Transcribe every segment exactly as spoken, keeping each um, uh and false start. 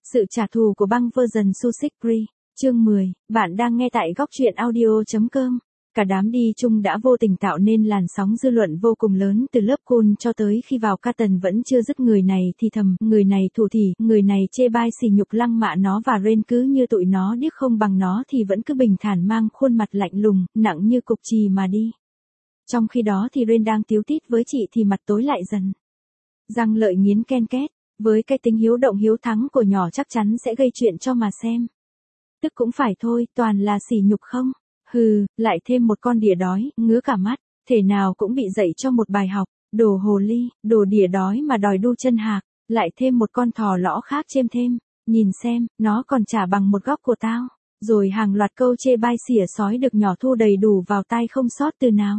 Sự trả thù của băng version Susikri, chương mười, bạn đang nghe tại góc truyện audio.com. Cả đám đi chung đã vô tình tạo nên làn sóng dư luận vô cùng lớn từ lớp cool cho tới khi vào Carton vẫn chưa dứt người này thì thầm, người này thủ thỉ, người này chê bai sỉ nhục lăng mạ nó và Ren cứ như tụi nó điếc không bằng nó thì vẫn cứ bình thản mang khuôn mặt lạnh lùng, nặng như cục chì mà đi. Trong khi đó thì Ren đang tíu tít với chị thì mặt tối lại dần. Răng lợi nghiến ken két, với cái tính hiếu động hiếu thắng của nhỏ chắc chắn sẽ gây chuyện cho mà xem. Tức cũng phải thôi, toàn là sỉ nhục không? Hừ, lại thêm một con đỉa đói, ngứa cả mắt, thể nào cũng bị dạy cho một bài học, đồ hồ ly, đồ đỉa đói mà đòi đu chân hạc, lại thêm một con thỏ lõ khác chêm thêm, nhìn xem, nó còn trả bằng một góc của tao, rồi hàng loạt câu chê bai xỉa sói được nhỏ thu đầy đủ vào tai không sót từ nào.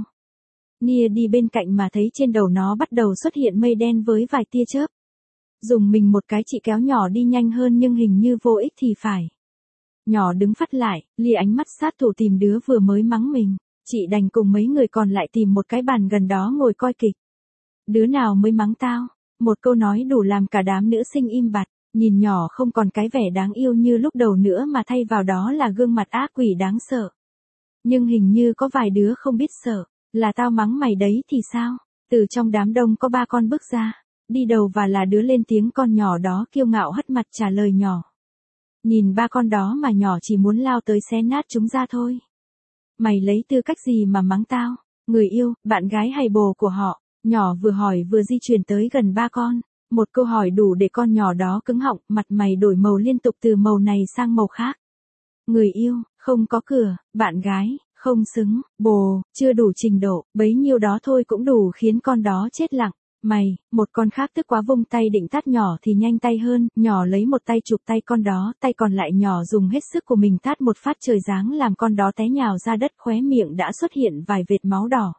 Nia đi bên cạnh mà thấy trên đầu nó bắt đầu xuất hiện mây đen với vài tia chớp. Dùng mình một cái chị kéo nhỏ đi nhanh hơn nhưng hình như vô ích thì phải. Nhỏ đứng phắt lại, lia ánh mắt sát thủ tìm đứa vừa mới mắng mình. Chị đành cùng mấy người còn lại tìm một cái bàn gần đó ngồi coi kịch. Đứa nào mới mắng tao? Một câu nói đủ làm cả đám nữ sinh im bặt. Nhìn nhỏ không còn cái vẻ đáng yêu như lúc đầu nữa mà thay vào đó là gương mặt ác quỷ đáng sợ. Nhưng hình như có vài đứa không biết sợ. Là tao mắng mày đấy thì sao? Từ trong đám đông có ba con bước ra. Đi đầu và là đứa lên tiếng, con nhỏ đó kiêu ngạo hất mặt trả lời nhỏ. Nhìn ba con đó mà nhỏ chỉ muốn lao tới xé nát chúng ra thôi. Mày lấy tư cách gì mà mắng tao? Người yêu, bạn gái hay bồ của họ? Nhỏ vừa hỏi vừa di chuyển tới gần ba con. Một câu hỏi đủ để con nhỏ đó cứng họng, mặt mày đổi màu liên tục từ màu này sang màu khác. Người yêu, không có cửa, bạn gái, không xứng, bồ, chưa đủ trình độ, bấy nhiêu đó thôi cũng đủ khiến con đó chết lặng. Mày, một con khác tức quá vung tay định tát nhỏ thì nhanh tay hơn, nhỏ lấy một tay chụp tay con đó, tay còn lại nhỏ dùng hết sức của mình tát một phát trời giáng làm con đó té nhào ra đất, khóe miệng đã xuất hiện vài vệt máu đỏ.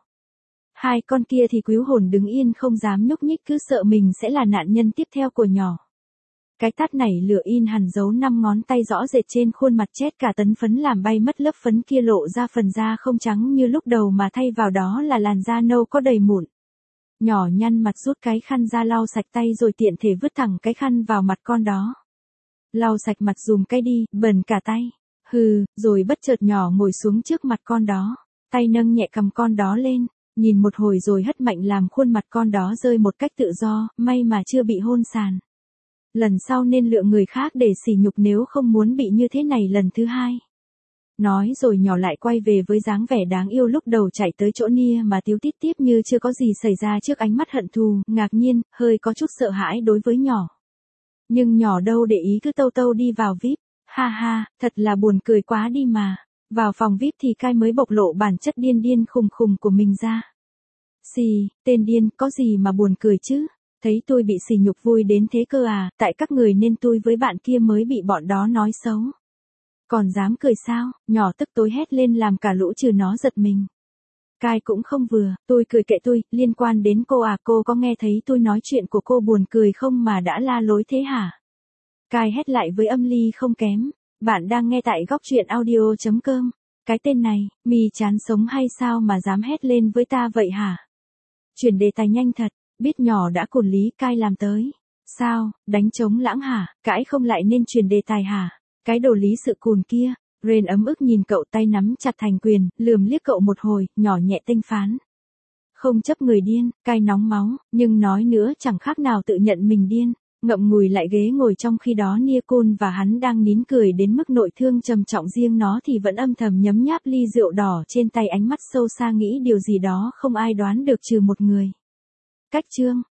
Hai con kia thì quýu hồn đứng yên không dám nhúc nhích cứ sợ mình sẽ là nạn nhân tiếp theo của nhỏ. Cái tát này lửa in hẳn dấu năm ngón tay rõ rệt trên khuôn mặt chết cả tấn phấn làm bay mất lớp phấn kia lộ ra phần da không trắng như lúc đầu mà thay vào đó là làn da nâu có đầy mụn. Nhỏ nhăn mặt rút cái khăn ra lau sạch tay rồi tiện thể vứt thẳng cái khăn vào mặt con đó. Lau sạch mặt dùm cái đi, bẩn cả tay. Hừ, rồi bất chợt nhỏ ngồi xuống trước mặt con đó. Tay nâng nhẹ cầm con đó lên, nhìn một hồi rồi hất mạnh làm khuôn mặt con đó rơi một cách tự do, may mà chưa bị hôn sàn. Lần sau nên lựa người khác để sỉ nhục nếu không muốn bị như thế này lần thứ hai. Nói rồi nhỏ lại quay về với dáng vẻ đáng yêu lúc đầu chạy tới chỗ Nia mà tíu tít tiếp như chưa có gì xảy ra trước ánh mắt hận thù, ngạc nhiên, hơi có chút sợ hãi đối với nhỏ. Nhưng nhỏ đâu để ý cứ tâu tâu đi vào vi ai pi, ha ha, thật là buồn cười quá đi mà. Vào phòng vi ai pi thì Kai mới bộc lộ bản chất điên điên khùng khùng của mình ra. Xì, tên điên, có gì mà buồn cười chứ? Thấy tôi bị sỉ nhục vui đến thế cơ à, tại các người nên tôi với bạn kia mới bị bọn đó nói xấu. Còn dám cười sao? Nhỏ tức tối hét lên làm cả lũ trừ nó giật mình. Kai cũng không vừa, tôi cười kệ tôi, liên quan đến cô à, cô có nghe thấy tôi nói chuyện của cô buồn cười không mà đã la lối thế hả? Kai hét lại với âm ly không kém, bạn đang nghe tại góc truyện audio.com. Cái tên này, mì chán sống hay sao mà dám hét lên với ta vậy hả? Chuyển đề tài nhanh thật, biết nhỏ đã cồn lý, Kai làm tới. Sao, đánh trống lãng hả? Cãi không lại nên chuyển đề tài hả? Cái đồ lý sự cùn kia. Ren ấm ức nhìn cậu tay nắm chặt thành quyền, lườm liếc cậu một hồi, nhỏ nhẹ tinh phán. Không chấp người điên, Kai nóng máu, nhưng nói nữa chẳng khác nào tự nhận mình điên. Ngậm ngùi lại ghế ngồi trong khi đó Nia Côn và hắn đang nín cười đến mức nội thương trầm trọng, riêng nó thì vẫn âm thầm nhấm nháp ly rượu đỏ trên tay, ánh mắt sâu xa nghĩ điều gì đó không ai đoán được trừ một người. Cách chương,